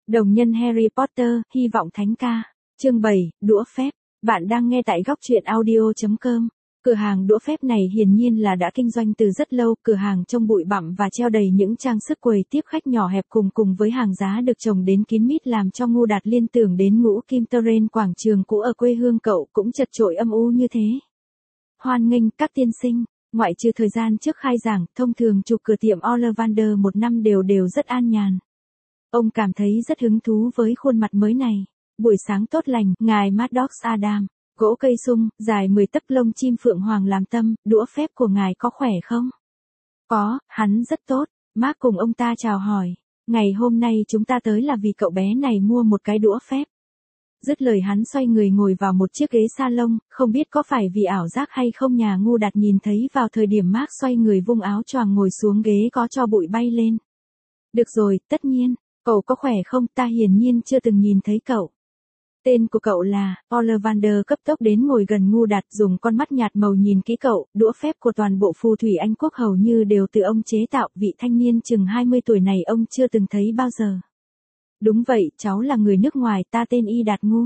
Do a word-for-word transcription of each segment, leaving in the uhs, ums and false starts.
Đồng nhân Harry Potter, hy vọng thánh ca. Chương bảy, đũa phép. Bạn đang nghe tại góc truyện audio chấm com. Cửa hàng đũa phép này hiển nhiên là đã kinh doanh từ rất lâu, cửa hàng trông bụi bặm và treo đầy những trang sức quầy tiếp khách nhỏ hẹp cùng cùng với hàng giá được trồng đến kín mít làm cho Ngô Đạt liên tưởng đến ngũ Kim Terrain, quảng trường cũ ở quê hương cậu cũng chật chội âm u như thế. Hoan nghênh các tiên sinh, ngoại trừ thời gian trước khai giảng, thông thường chủ cửa tiệm Ollivander một năm đều đều rất an nhàn. Ông cảm thấy rất hứng thú với khuôn mặt mới này. Buổi sáng tốt lành, ngài Maddox Adam, gỗ cây sung, dài mười tấc, lông chim phượng hoàng làm tâm, đũa phép của ngài có khỏe không? Có, hắn rất tốt. Mark cùng ông ta chào hỏi. Ngày hôm nay chúng ta tới là vì cậu bé này mua một cái đũa phép. Dứt lời hắn xoay người ngồi vào một chiếc ghế salon, không biết có phải vì ảo giác hay không nhà Ngô Đạt nhìn thấy vào thời điểm Mark xoay người vung áo choàng ngồi xuống ghế có cho bụi bay lên. Được rồi, tất nhiên. Cậu có khỏe không? Ta hiển nhiên chưa từng nhìn thấy cậu. Tên của cậu là, Ollivander cấp tốc đến ngồi gần Ngô Đạt, dùng con mắt nhạt màu nhìn kỹ cậu. Đũa phép của toàn bộ phù thủy Anh quốc hầu như đều từ ông chế tạo, vị thanh niên chừng hai mươi tuổi này ông chưa từng thấy bao giờ. Đúng vậy, cháu là người nước ngoài, ta tên Y Đạt Ngô.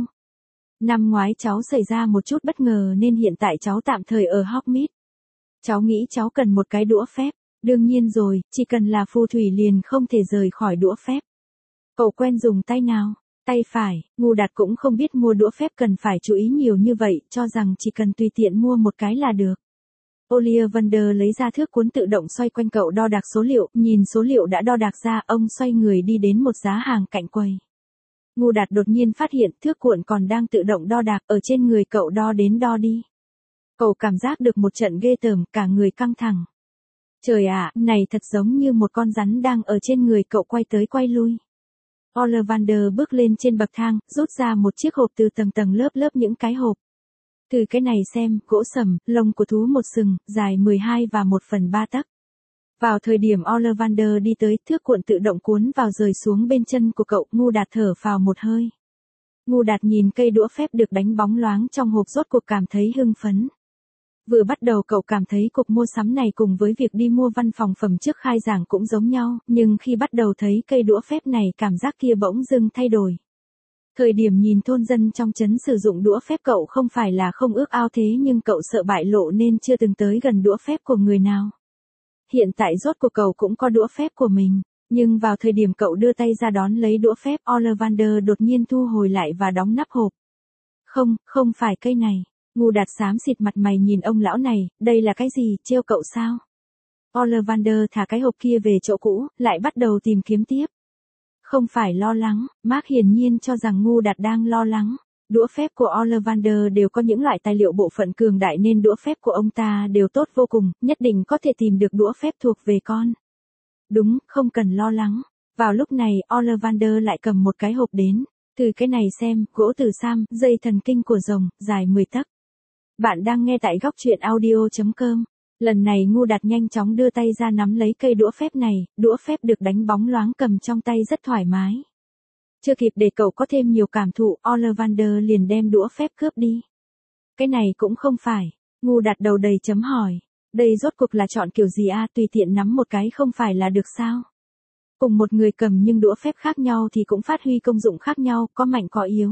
Năm ngoái cháu xảy ra một chút bất ngờ nên hiện tại cháu tạm thời ở Hogsmeade. Cháu nghĩ cháu cần một cái đũa phép. Đương nhiên rồi, chỉ cần là phù thủy liền không thể rời khỏi đũa phép. Cậu quen dùng tay nào? Tay phải. Ngô Đạt cũng không biết mua đũa phép cần phải chú ý nhiều như vậy, cho rằng chỉ cần tùy tiện mua một cái là được. Ollivander lấy ra thước cuốn tự động xoay quanh cậu đo đạc số liệu, nhìn số liệu đã đo đạc ra, ông xoay người đi đến một giá hàng cạnh quầy. Ngô Đạt đột nhiên phát hiện thước cuộn còn đang tự động đo đạc, ở trên người cậu đo đến đo đi. Cậu cảm giác được một trận ghê tởm, cả người căng thẳng. Trời ạ, này thật giống như một con rắn đang ở trên người cậu quay tới quay lui. Ollivander bước lên trên bậc thang, rút ra một chiếc hộp từ tầng tầng lớp lớp những cái hộp. Từ cái này xem, gỗ sầm, lông của thú một sừng, dài mười hai và một phần ba tấc. Vào thời điểm Ollivander đi tới, thước cuộn tự động cuốn vào rời xuống bên chân của cậu. Ngô Đạt thở phào một hơi. Ngô Đạt nhìn cây đũa phép được đánh bóng loáng trong hộp rốt cuộc cảm thấy hưng phấn. Vừa bắt đầu cậu cảm thấy cuộc mua sắm này cùng với việc đi mua văn phòng phẩm trước khai giảng cũng giống nhau, nhưng khi bắt đầu thấy cây đũa phép này cảm giác kia bỗng dưng thay đổi. Thời điểm nhìn thôn dân trong trấn sử dụng đũa phép cậu không phải là không ước ao thế nhưng cậu sợ bại lộ nên chưa từng tới gần đũa phép của người nào. Hiện tại rốt cuộc cậu cũng có đũa phép của mình, nhưng vào thời điểm cậu đưa tay ra đón lấy đũa phép, Ollivander đột nhiên thu hồi lại và đóng nắp hộp. Không, không phải cây này. Ngô Đạt xám xịt mặt mày nhìn ông lão này, đây là cái gì, trêu cậu sao? Ollivander thả cái hộp kia về chỗ cũ, lại bắt đầu tìm kiếm tiếp. Không phải lo lắng, Mark hiển nhiên cho rằng Ngô Đạt đang lo lắng. Đũa phép của Ollivander đều có những loại tài liệu bộ phận cường đại nên đũa phép của ông ta đều tốt vô cùng, nhất định có thể tìm được đũa phép thuộc về con. Đúng, không cần lo lắng. Vào lúc này, Ollivander lại cầm một cái hộp đến. Từ cái này xem, gỗ từ sam, dây thần kinh của rồng, dài mười tấc. Bạn đang nghe tại góc truyện audio chấm com. Lần này Ngô Đạt nhanh chóng đưa tay ra nắm lấy cây đũa phép này, đũa phép được đánh bóng loáng cầm trong tay rất thoải mái. Chưa kịp để cậu có thêm nhiều cảm thụ, Ollivander liền đem đũa phép cướp đi. Cái này cũng không phải. Ngô Đạt đầu đầy chấm hỏi. Đây rốt cuộc là chọn kiểu gì à, tùy tiện nắm một cái không phải là được sao? Cùng một người cầm nhưng đũa phép khác nhau thì cũng phát huy công dụng khác nhau, có mạnh có yếu.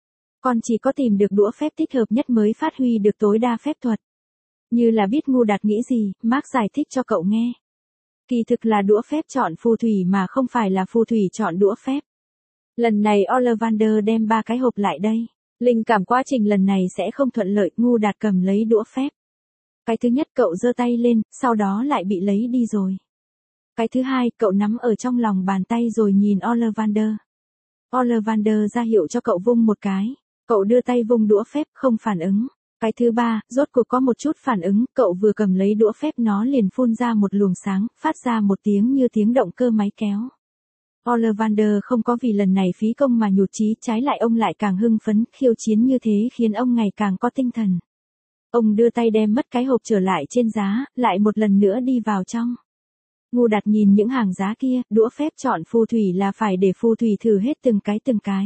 Con chỉ có tìm được đũa phép thích hợp nhất mới phát huy được tối đa phép thuật. Như là biết Ngô Đạt nghĩ gì, Mark giải thích cho cậu nghe. Kỳ thực là đũa phép chọn phù thủy mà không phải là phù thủy chọn đũa phép. Lần này Ollivander đem ba cái hộp lại đây. Linh cảm quá trình lần này sẽ không thuận lợi, Ngô Đạt cầm lấy đũa phép. Cái thứ nhất cậu giơ tay lên, sau đó lại bị lấy đi rồi. Cái thứ hai, cậu nắm ở trong lòng bàn tay rồi nhìn Ollivander. Ollivander ra hiệu cho cậu vung một cái. Cậu đưa tay vung đũa phép, không phản ứng. Cái thứ ba, rốt cuộc có một chút phản ứng, cậu vừa cầm lấy đũa phép nó liền phun ra một luồng sáng, phát ra một tiếng như tiếng động cơ máy kéo. Ollivander không có vì lần này phí công mà nhụt chí, trái lại ông lại càng hưng phấn, khiêu chiến như thế khiến ông ngày càng có tinh thần. Ông đưa tay đem mất cái hộp trở lại trên giá, lại một lần nữa đi vào trong. Ngô Đạt nhìn những hàng giá kia, đũa phép chọn phù thủy là phải để phù thủy thử hết từng cái từng cái.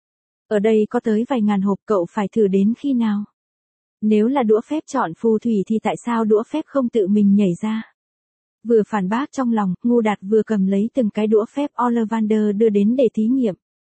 Ở đây có tới vài ngàn hộp, cậu phải thử đến khi nào? Nếu là đũa phép chọn phù thủy thì tại sao đũa phép không tự mình nhảy ra? Vừa phản bác trong lòng, Ngô Đạt vừa cầm lấy từng cái đũa phép Ollivander đưa đến để thí nghiệm.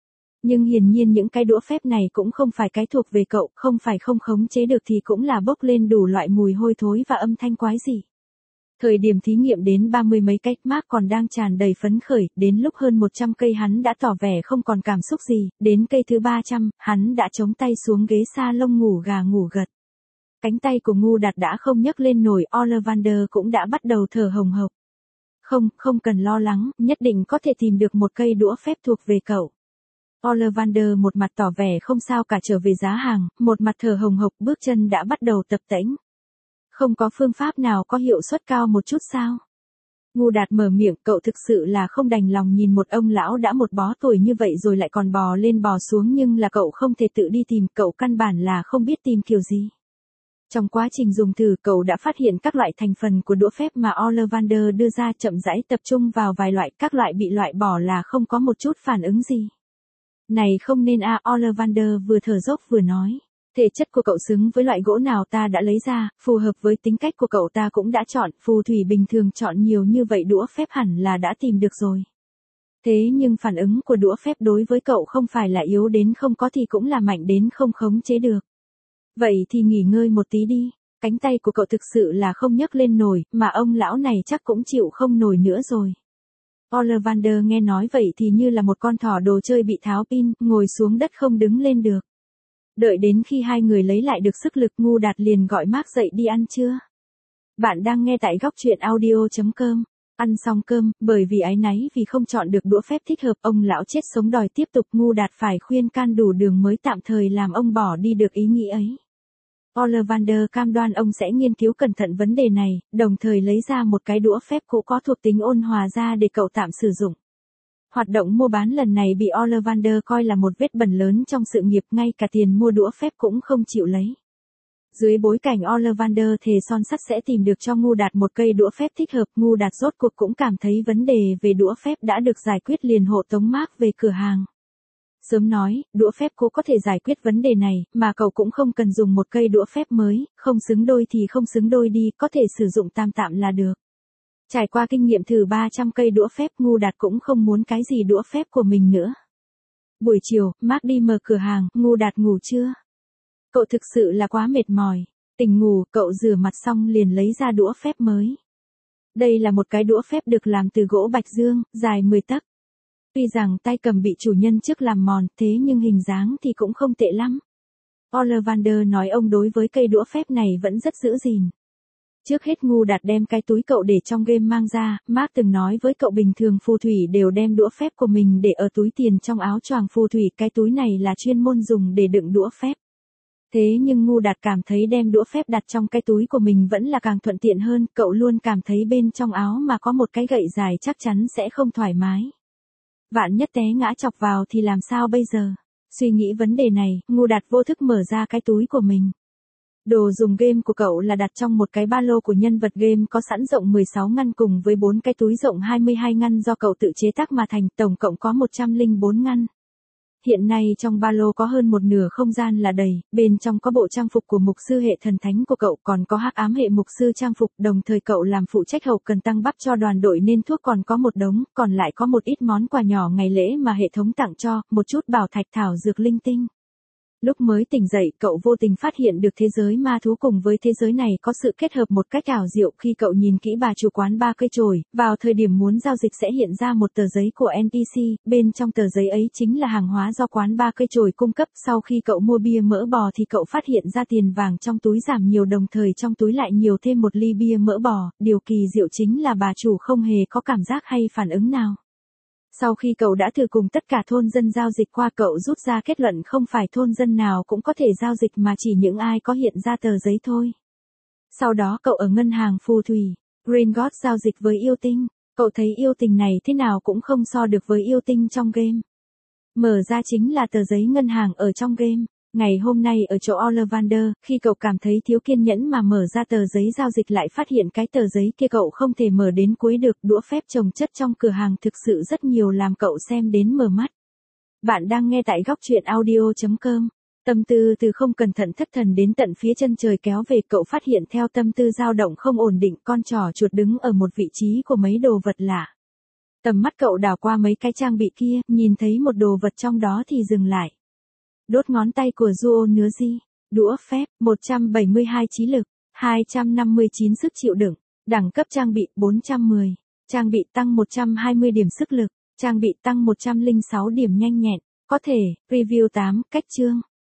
Nhưng hiển nhiên những cái đũa phép này cũng không phải cái thuộc về cậu, không phải không khống chế được thì cũng là bốc lên đủ loại mùi hôi thối và âm thanh quái dị. Thời điểm thí nghiệm đến ba mươi mấy cái, Mark còn đang tràn đầy phấn khởi, đến lúc hơn một trăm cây hắn đã tỏ vẻ không còn cảm xúc gì, đến cây thứ ba trăm, hắn đã chống tay xuống ghế sa lông ngủ gà ngủ gật. Cánh tay của Ngu Đạt đã không nhấc lên nổi, Ollivander cũng đã bắt đầu thở hồng hộc. Không, không cần lo lắng, nhất định có thể tìm được một cây đũa phép thuộc về cậu. Ollivander một mặt tỏ vẻ không sao cả trở về giá hàng, một mặt thở hồng hộc, bước chân đã bắt đầu tập tễnh. Không có phương pháp nào có hiệu suất cao một chút sao? Ngu Đạt mở miệng, cậu thực sự là không đành lòng nhìn một ông lão đã một bó tuổi như vậy rồi lại còn bò lên bò xuống, nhưng là cậu không thể tự đi tìm, cậu căn bản là không biết tìm kiểu gì. Trong quá trình dùng thử, cậu đã phát hiện các loại thành phần của đũa phép mà Ollivander đưa ra, chậm rãi tập trung vào vài loại, các loại bị loại bỏ là không có một chút phản ứng gì. Này không nên a, à, Ollivander vừa thở dốc vừa nói. Thể chất của cậu xứng với loại gỗ nào ta đã lấy ra, phù hợp với tính cách của cậu ta cũng đã chọn, phù thủy bình thường chọn nhiều như vậy đũa phép hẳn là đã tìm được rồi. Thế nhưng phản ứng của đũa phép đối với cậu không phải là yếu đến không có thì cũng là mạnh đến không khống chế được. Vậy thì nghỉ ngơi một tí đi, cánh tay của cậu thực sự là không nhấc lên nổi, mà ông lão này chắc cũng chịu không nổi nữa rồi. Ollivander nghe nói vậy thì như là một con thỏ đồ chơi bị tháo pin, ngồi xuống đất không đứng lên được. Đợi đến khi hai người lấy lại được sức lực, Ngu Đạt liền gọi Mark dậy đi ăn trưa. Bạn đang nghe tại góc truyện audio chấm com. Ăn xong cơm, bởi vì áy náy vì không chọn được đũa phép thích hợp, ông lão chết sống đòi tiếp tục, Ngu Đạt phải khuyên can đủ đường mới tạm thời làm ông bỏ đi được ý nghĩ ấy. Ollivander cam đoan ông sẽ nghiên cứu cẩn thận vấn đề này, đồng thời lấy ra một cái đũa phép cũ có thuộc tính ôn hòa ra để cậu tạm sử dụng. Hoạt động mua bán lần này bị Ollivander coi là một vết bẩn lớn trong sự nghiệp, ngay cả tiền mua đũa phép cũng không chịu lấy. Dưới bối cảnh Ollivander thề son sắt sẽ tìm được cho Ngu Đạt một cây đũa phép thích hợp, Ngu Đạt rốt cuộc cũng cảm thấy vấn đề về đũa phép đã được giải quyết, liền hộ tống Mark về cửa hàng. Sớm nói, đũa phép cũ có thể giải quyết vấn đề này, mà cậu cũng không cần dùng một cây đũa phép mới, không xứng đôi thì không xứng đôi đi, có thể sử dụng tam tạm là được. Trải qua kinh nghiệm thử ba trăm cây đũa phép, Ngu Đạt cũng không muốn cái gì đũa phép của mình nữa. Buổi chiều, Mark đi mở cửa hàng, Ngu Đạt ngủ chưa? Cậu thực sự là quá mệt mỏi. Tỉnh ngủ, cậu rửa mặt xong liền lấy ra đũa phép mới. Đây là một cái đũa phép được làm từ gỗ bạch dương, dài mười tấc. Tuy rằng tay cầm bị chủ nhân trước làm mòn, thế nhưng hình dáng thì cũng không tệ lắm. Ollivander nói ông đối với cây đũa phép này vẫn rất giữ gìn. Trước hết Ngu Đạt đem cái túi cậu để trong game mang ra, Mark từng nói với cậu bình thường phù thủy đều đem đũa phép của mình để ở túi tiền trong áo choàng phù thủy, cái túi này là chuyên môn dùng để đựng đũa phép. Thế nhưng Ngu Đạt cảm thấy đem đũa phép đặt trong cái túi của mình vẫn là càng thuận tiện hơn, cậu luôn cảm thấy bên trong áo mà có một cái gậy dài chắc chắn sẽ không thoải mái. Vạn nhất té ngã chọc vào thì làm sao bây giờ? Suy nghĩ vấn đề này, Ngu Đạt vô thức mở ra cái túi của mình. Đồ dùng game của cậu là đặt trong một cái ba lô của nhân vật game có sẵn rộng mười sáu ngăn cùng với bốn cái túi rộng hai mươi hai ngăn do cậu tự chế tác mà thành, tổng cộng có một trăm lẻ bốn ngăn. Hiện nay trong ba lô có hơn một nửa không gian là đầy, bên trong có bộ trang phục của mục sư hệ thần thánh của cậu, còn có hắc ám hệ mục sư trang phục, đồng thời cậu làm phụ trách hậu cần tăng bắp cho đoàn đội nên thuốc còn có một đống, còn lại có một ít món quà nhỏ ngày lễ mà hệ thống tặng cho, một chút bảo thạch thảo dược linh tinh. Lúc mới tỉnh dậy, cậu vô tình phát hiện được thế giới ma thú cùng với thế giới này có sự kết hợp một cách ảo diệu. Khi cậu nhìn kỹ bà chủ quán ba cây chổi, vào thời điểm muốn giao dịch sẽ hiện ra một tờ giấy của en pê xê, bên trong tờ giấy ấy chính là hàng hóa do quán ba cây chổi cung cấp. Sau khi cậu mua bia mỡ bò thì cậu phát hiện ra tiền vàng trong túi giảm nhiều, đồng thời trong túi lại nhiều thêm một ly bia mỡ bò. Điều kỳ diệu chính là bà chủ không hề có cảm giác hay phản ứng nào. Sau khi cậu đã thử cùng tất cả thôn dân giao dịch qua, cậu rút ra kết luận không phải thôn dân nào cũng có thể giao dịch mà chỉ những ai có hiện ra tờ giấy thôi. Sau đó cậu ở ngân hàng phù thủy, Green God giao dịch với yêu tinh. Cậu thấy yêu tình này thế nào cũng không so được với yêu tinh trong game. Mở ra chính là tờ giấy ngân hàng ở trong game. Ngày hôm nay ở chỗ Ollivander, khi cậu cảm thấy thiếu kiên nhẫn mà mở ra tờ giấy giao dịch lại phát hiện cái tờ giấy kia cậu không thể mở đến cuối được. Đũa phép chồng chất trong cửa hàng thực sự rất nhiều, làm cậu xem đến mở mắt. Bạn đang nghe tại góc truyện audio chấm com. Tâm tư từ không cẩn thận thất thần đến tận phía chân trời kéo về, cậu phát hiện theo tâm tư dao động không ổn định, con trỏ chuột đứng ở một vị trí của mấy đồ vật lạ. Tầm mắt cậu đảo qua mấy cái trang bị kia, nhìn thấy một đồ vật trong đó thì dừng lại. Đốt ngón tay của Duo Nứa Di. Đũa phép, một trăm bảy mươi hai trí lực, hai trăm năm mươi chín sức chịu đựng. Đẳng cấp trang bị bốn trăm mười. Trang bị tăng một trăm hai mươi điểm sức lực. Trang bị tăng một trăm lẻ sáu điểm nhanh nhẹn. Có thể, review tám, cách chương.